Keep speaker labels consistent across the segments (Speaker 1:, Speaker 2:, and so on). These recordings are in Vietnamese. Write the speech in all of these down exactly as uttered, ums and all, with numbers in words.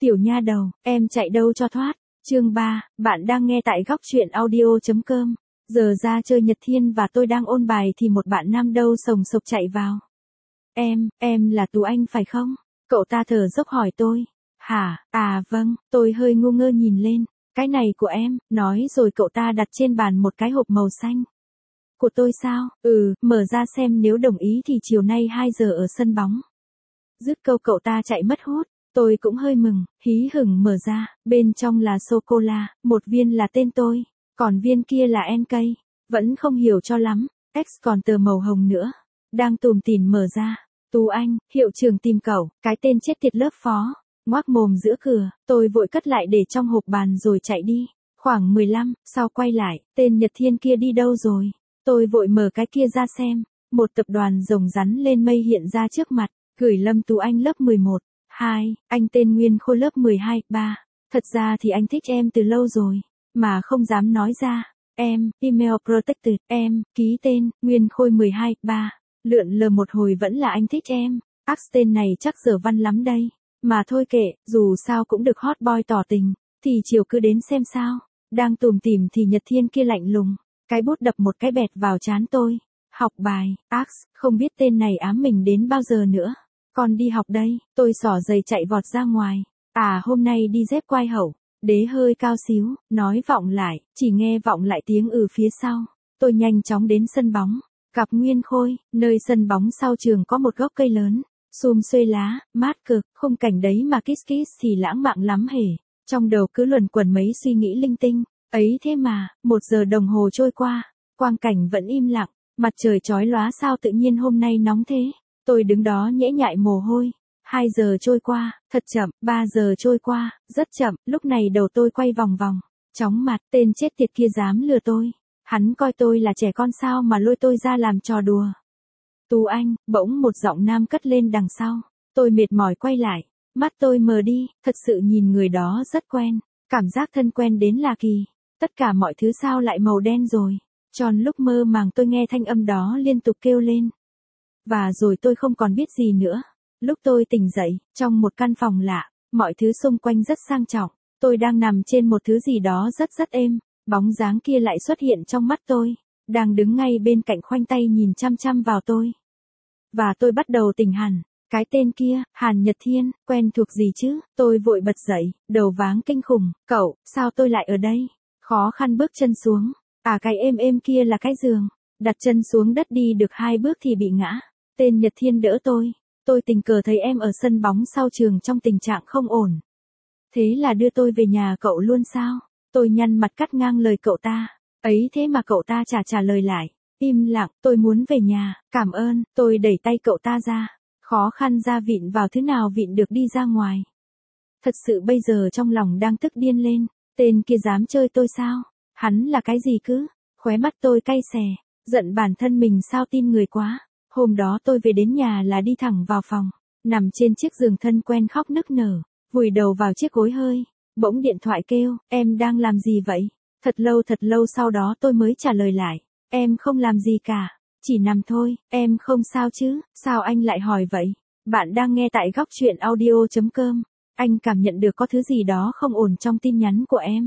Speaker 1: Tiểu nha đầu, em chạy đâu cho thoát. Chương ba, bạn đang nghe tại góc truyện audio.com. Giờ ra chơi Nhật Thiên và tôi đang ôn bài thì một bạn nam đâu sồng sộc chạy vào. Em, em là Tú Anh phải không? Cậu ta thở dốc hỏi tôi. Hả, à vâng, tôi hơi ngu ngơ nhìn lên. Cái này của em, nói rồi cậu ta đặt trên bàn một cái hộp màu xanh. Của tôi sao? Ừ, mở ra xem nếu đồng ý thì chiều nay hai giờ ở sân bóng. Dứt câu cậu ta chạy mất hút. Tôi cũng hơi mừng, hí hửng mở ra, bên trong là sô-cô-la, một viên là tên tôi, còn viên kia là en cây, vẫn không hiểu cho lắm, X còn tờ màu hồng nữa, đang tủm tỉm mở ra, Tú Anh, hiệu trưởng tìm cậu, cái tên chết tiệt lớp phó, ngoác mồm giữa cửa, tôi vội cất lại để trong hộp bàn rồi chạy đi, khoảng mười lăm, sau quay lại, tên Nhật Thiên kia đi đâu rồi, tôi vội mở cái kia ra xem, một tập đoàn rồng rắn lên mây hiện ra trước mặt, gửi Lâm Tú Anh lớp mười một. Hai, anh tên Nguyên Khôi lớp mười hai, ba. Thật ra thì anh thích em từ lâu rồi, mà không dám nói ra. Em, email protected, em, ký tên, Nguyên Khôi mười hai, ba. Lượn lờ một hồi vẫn là anh thích em. Ác tên này chắc dở văn lắm đây. Mà thôi kệ, dù sao cũng được hot boy tỏ tình, thì chiều cứ đến xem sao. Đang tủm tỉm thì Nhật Thiên kia lạnh lùng, cái bút đập một cái bẹt vào trán tôi. Học bài, Ax, không biết tên này ám mình đến bao giờ nữa. Con đi học đây, tôi xỏ giày chạy vọt ra ngoài. À hôm nay đi dép quai hậu, đế hơi cao xíu, nói vọng lại, chỉ nghe vọng lại tiếng ừ phía sau. Tôi nhanh chóng đến sân bóng, gặp Nguyên Khôi, nơi sân bóng sau trường có một gốc cây lớn, xum xuê lá, mát cực, khung cảnh đấy mà kiss kiss thì lãng mạn lắm hề. Trong đầu cứ luẩn quẩn mấy suy nghĩ linh tinh, ấy thế mà, một giờ đồng hồ trôi qua, quang cảnh vẫn im lặng, mặt trời chói lóa sao tự nhiên hôm nay nóng thế. Tôi đứng đó nhễ nhại mồ hôi. Hai giờ trôi qua, thật chậm, ba giờ trôi qua, rất chậm, lúc này đầu tôi quay vòng vòng. Chóng mặt, tên chết tiệt kia dám lừa tôi. Hắn coi tôi là trẻ con sao mà lôi tôi ra làm trò đùa. Tú Anh, bỗng một giọng nam cất lên đằng sau. Tôi mệt mỏi quay lại, mắt tôi mờ đi, thật sự nhìn người đó rất quen. Cảm giác thân quen đến lạ kỳ. Tất cả mọi thứ sao lại màu đen rồi. Tròn lúc mơ màng tôi nghe thanh âm đó liên tục kêu lên. Và rồi tôi không còn biết gì nữa. Lúc tôi tỉnh dậy, trong một căn phòng lạ, mọi thứ xung quanh rất sang trọng. Tôi đang nằm trên một thứ gì đó rất rất êm. Bóng dáng kia lại xuất hiện trong mắt tôi. Đang đứng ngay bên cạnh khoanh tay nhìn chăm chăm vào tôi. Và tôi bắt đầu tỉnh hẳn. Cái tên kia, Hàn Nhật Thiên, quen thuộc gì chứ? Tôi vội bật dậy, đầu váng kinh khủng. Cậu, sao tôi lại ở đây? Khó khăn bước chân xuống. À cái êm êm kia là cái giường. Đặt chân xuống đất đi được hai bước thì bị ngã. Tên Nhật Thiên đỡ tôi. Tôi tình cờ thấy em ở sân bóng sau trường trong tình trạng không ổn. Thế là đưa tôi về nhà cậu luôn sao? Tôi nhăn mặt cắt ngang lời cậu ta. Ấy thế mà cậu ta chả trả lời lại. Im lặng, tôi muốn về nhà, cảm ơn. Tôi đẩy tay cậu ta ra. Khó khăn ra vịn vào thứ nào vịn được đi ra ngoài. Thật sự bây giờ trong lòng đang tức điên lên. Tên kia dám chơi tôi sao? Hắn là cái gì cứ? Khóe mắt tôi cay xè. Giận bản thân mình sao tin người quá. Hôm đó tôi về đến nhà là đi thẳng vào phòng, nằm trên chiếc giường thân quen khóc nức nở, vùi đầu vào chiếc gối hơi, bỗng điện thoại kêu, em đang làm gì vậy? Thật lâu thật lâu sau đó tôi mới trả lời lại, em không làm gì cả, chỉ nằm thôi, em không sao chứ, sao anh lại hỏi vậy? Bạn đang nghe tại góc truyện audio.com, anh cảm nhận được có thứ gì đó không ổn trong tin nhắn của em.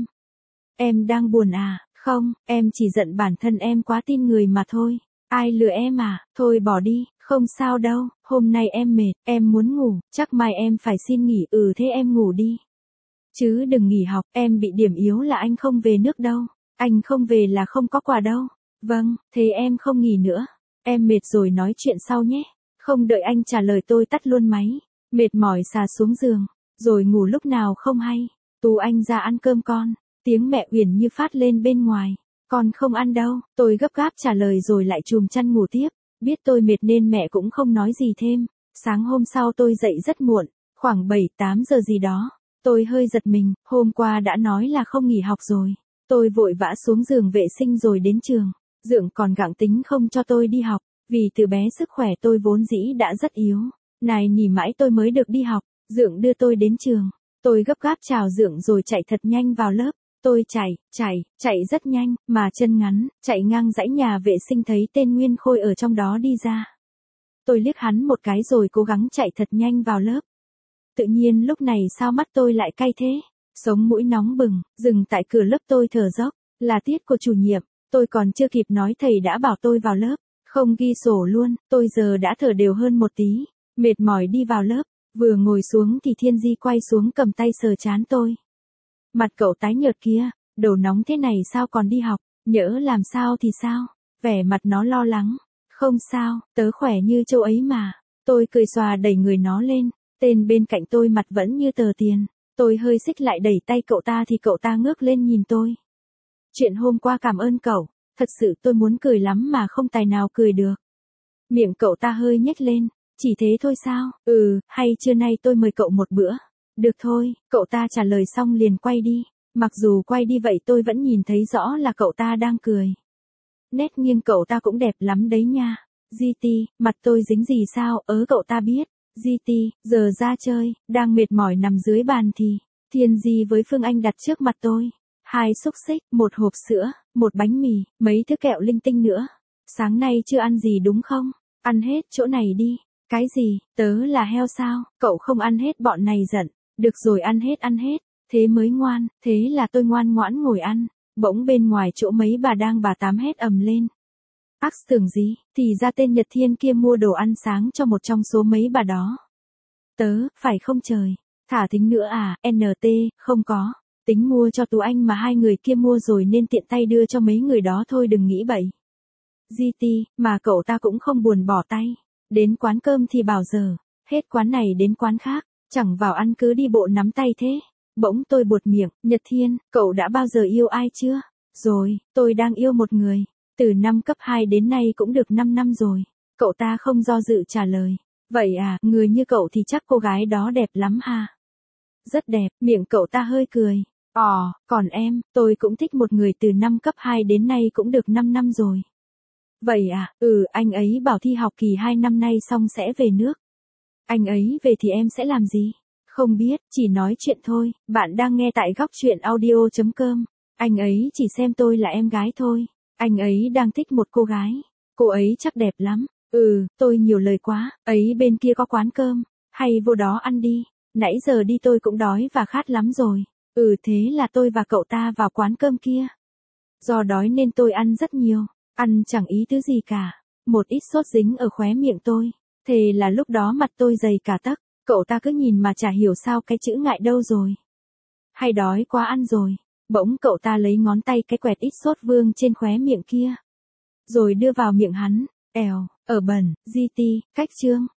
Speaker 1: Em đang buồn à? Không, em chỉ giận bản thân em quá tin người mà thôi. Ai lừa em à, thôi bỏ đi, không sao đâu, hôm nay em mệt, em muốn ngủ, chắc mai em phải xin nghỉ, ừ thế em ngủ đi. Chứ đừng nghỉ học, em bị điểm yếu là anh không về nước đâu, anh không về là không có quà đâu. Vâng, thế em không nghỉ nữa, em mệt rồi nói chuyện sau nhé. Không đợi anh trả lời tôi tắt luôn máy, mệt mỏi xà xuống giường, rồi ngủ lúc nào không hay. Tú Anh ra ăn cơm con, tiếng mẹ Uyển như phát lên bên ngoài. Con không ăn đâu, tôi gấp gáp trả lời rồi lại chùm chăn ngủ tiếp, biết tôi mệt nên mẹ cũng không nói gì thêm. Sáng hôm sau tôi dậy rất muộn, khoảng bảy tám giờ gì đó, tôi hơi giật mình, hôm qua đã nói là không nghỉ học rồi. Tôi vội vã xuống giường vệ sinh rồi đến trường, Dượng còn gặng tính không cho tôi đi học, vì từ bé sức khỏe tôi vốn dĩ đã rất yếu, nài nỉ mãi tôi mới được đi học. Dượng đưa tôi đến trường, tôi gấp gáp chào Dượng rồi chạy thật nhanh vào lớp. Tôi chạy, chạy, chạy rất nhanh, mà chân ngắn, chạy ngang dãy nhà vệ sinh thấy tên Nguyên Khôi ở trong đó đi ra. Tôi liếc hắn một cái rồi cố gắng chạy thật nhanh vào lớp. Tự nhiên lúc này sao mắt tôi lại cay thế? Sống mũi nóng bừng, dừng tại cửa lớp tôi thở dốc. Là tiết của chủ nhiệm, tôi còn chưa kịp nói thầy đã bảo tôi vào lớp. Không ghi sổ luôn, tôi giờ đã thở đều hơn một tí. Mệt mỏi đi vào lớp, vừa ngồi xuống thì Thiên Di quay xuống cầm tay sờ trán tôi. Mặt cậu tái nhợt kia, đầu nóng thế này sao còn đi học, nhỡ làm sao thì sao? Vẻ mặt nó lo lắng. Không sao, tớ khỏe như châu ấy mà. Tôi cười xòa đẩy người nó lên, tên bên cạnh tôi mặt vẫn như tờ tiền. Tôi hơi xích lại đẩy tay cậu ta thì cậu ta ngước lên nhìn tôi. Chuyện hôm qua cảm ơn cậu, thật sự tôi muốn cười lắm mà không tài nào cười được. Miệng cậu ta hơi nhếch lên, chỉ thế thôi sao? Ừ, hay trưa nay tôi mời cậu một bữa. Được thôi, cậu ta trả lời xong liền quay đi. Mặc dù quay đi vậy tôi vẫn nhìn thấy rõ là cậu ta đang cười. Nét nghiêng cậu ta cũng đẹp lắm đấy nha. giê tê, mặt tôi dính gì sao, ớ cậu ta biết. giê tê, giờ ra chơi, đang mệt mỏi nằm dưới bàn thì, Thiên Di với Phương Anh đặt trước mặt tôi. Hai xúc xích, một hộp sữa, một bánh mì, mấy thứ kẹo linh tinh nữa. Sáng nay chưa ăn gì đúng không? Ăn hết chỗ này đi. Cái gì, tớ là heo sao? Cậu không ăn hết bọn này giận. Được rồi ăn hết ăn hết. Thế mới ngoan, thế là tôi ngoan ngoãn ngồi ăn. Bỗng bên ngoài chỗ mấy bà đang bà tám hét ầm lên. Ác tưởng gì, thì ra tên Nhật Thiên kia mua đồ ăn sáng cho một trong số mấy bà đó. Tớ, phải không trời? Thả Thính nữa à, en tê, không có. Tính mua cho Tú Anh mà hai người kia mua rồi nên tiện tay đưa cho mấy người đó thôi đừng nghĩ bậy. giê tê, mà cậu ta cũng không buồn bỏ tay. Đến quán cơm thì bảo giờ, hết quán này đến quán khác, chẳng vào ăn cứ đi bộ nắm tay thế. Bỗng tôi buột miệng, Nhật Thiên, cậu đã bao giờ yêu ai chưa? Rồi, tôi đang yêu một người. Từ năm cấp hai đến nay cũng được năm năm rồi. Cậu ta không do dự trả lời. Vậy à, người như cậu thì chắc cô gái đó đẹp lắm ha? Rất đẹp, miệng cậu ta hơi cười. Ồ, còn em, tôi cũng thích một người từ năm cấp hai đến nay cũng được năm năm rồi. Vậy à, ừ, anh ấy bảo thi học kỳ hai năm nay xong sẽ về nước. Anh ấy về thì em sẽ làm gì? Không biết, chỉ nói chuyện thôi, bạn đang nghe tại góc chuyện audio chấm com. Anh ấy chỉ xem tôi là em gái thôi. Anh ấy đang thích một cô gái. Cô ấy chắc đẹp lắm. Ừ, tôi nhiều lời quá, ấy bên kia có quán cơm. Hay vô đó ăn đi. Nãy giờ đi tôi cũng đói và khát lắm rồi. Ừ thế là tôi và cậu ta vào quán cơm kia. Do đói nên tôi ăn rất nhiều. Ăn chẳng ý thứ gì cả. Một ít sốt dính ở khóe miệng tôi. Thế là lúc đó mặt tôi dày cả tấc. Cậu ta cứ nhìn mà chả hiểu sao cái chữ ngại đâu rồi. Hay đói quá ăn rồi. Bỗng cậu ta lấy ngón tay cái quẹt ít sốt vương trên khóe miệng kia. Rồi đưa vào miệng hắn. Èo, ở bẩn, giê tê, cách chương.